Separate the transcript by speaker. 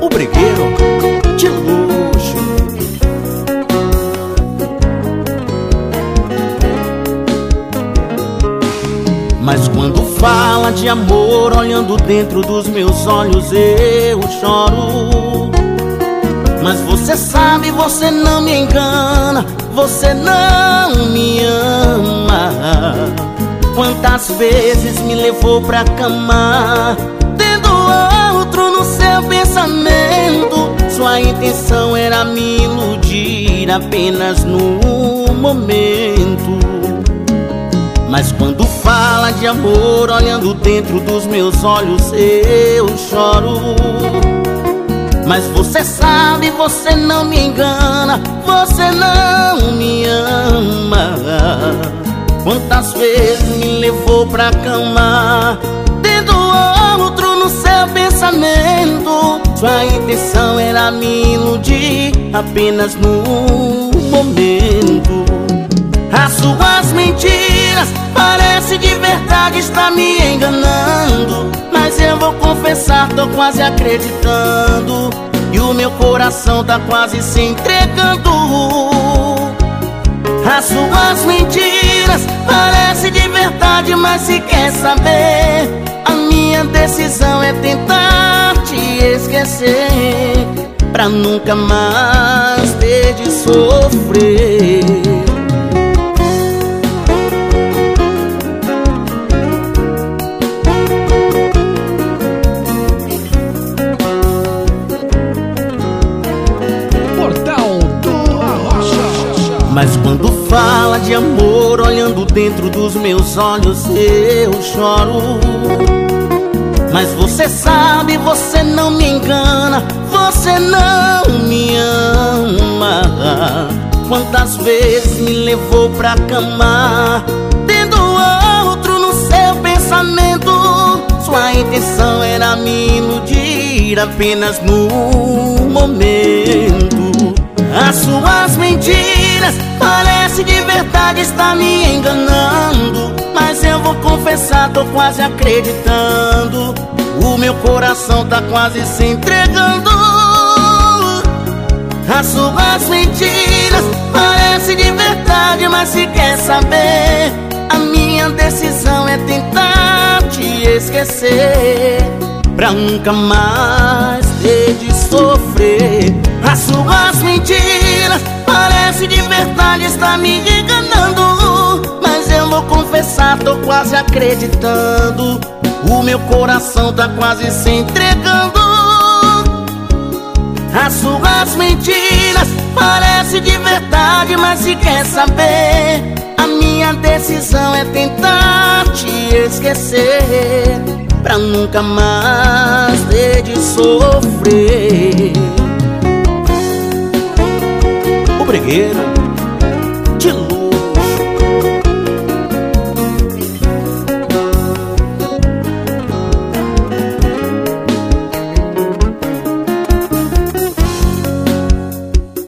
Speaker 1: O Brigueiro de luxo. Mas quando fala de amor, olhando dentro dos meus olhos, eu choro. Mas você sabe, você não me engana, você não me ama. Quantas vezes me levou pra cama, tendo outro no seu pensamento. Sua intenção era me iludir apenas no momento. Mas quando fala de amor, olhando dentro dos meus olhos, eu choro. Mas você sabe, você não me engana, você não me ama. Quantas vezes me levou pra cama, tendo outro no seu pensamento. Sua intenção era me iludir apenas no momento. As suas mentiras parece de verdade, está me enganando. Mas eu vou confessar, tô quase acreditando, e o meu coração tá quase se entregando. As suas mentiras parece de verdade, mas se quer saber, a minha decisão é tentar te esquecer, pra nunca mais ter de sofrer. Mas quando fala de amor, olhando dentro dos meus olhos, eu choro. Mas você sabe, você não me engana, você não me ama. Quantas vezes me levou pra cama, tendo outro no seu pensamento. Sua intenção era me iludir apenas no momento. As suas mentiras parece de verdade, está me enganando. Mas eu vou confessar, tô quase acreditando, o meu coração tá quase se entregando. As suas mentiras parece de verdade, mas se quer saber, a minha decisão é tentar te esquecer, pra nunca mais ter de sofrer. As suas mentiras parece de verdade, está me enganando. Mas eu vou confessar, tô quase acreditando, o meu coração tá quase se entregando. As suas mentiras parece de verdade, mas se quer saber, a minha decisão é tentar te esquecer, pra nunca mais ter de sofrer. O Brigueiro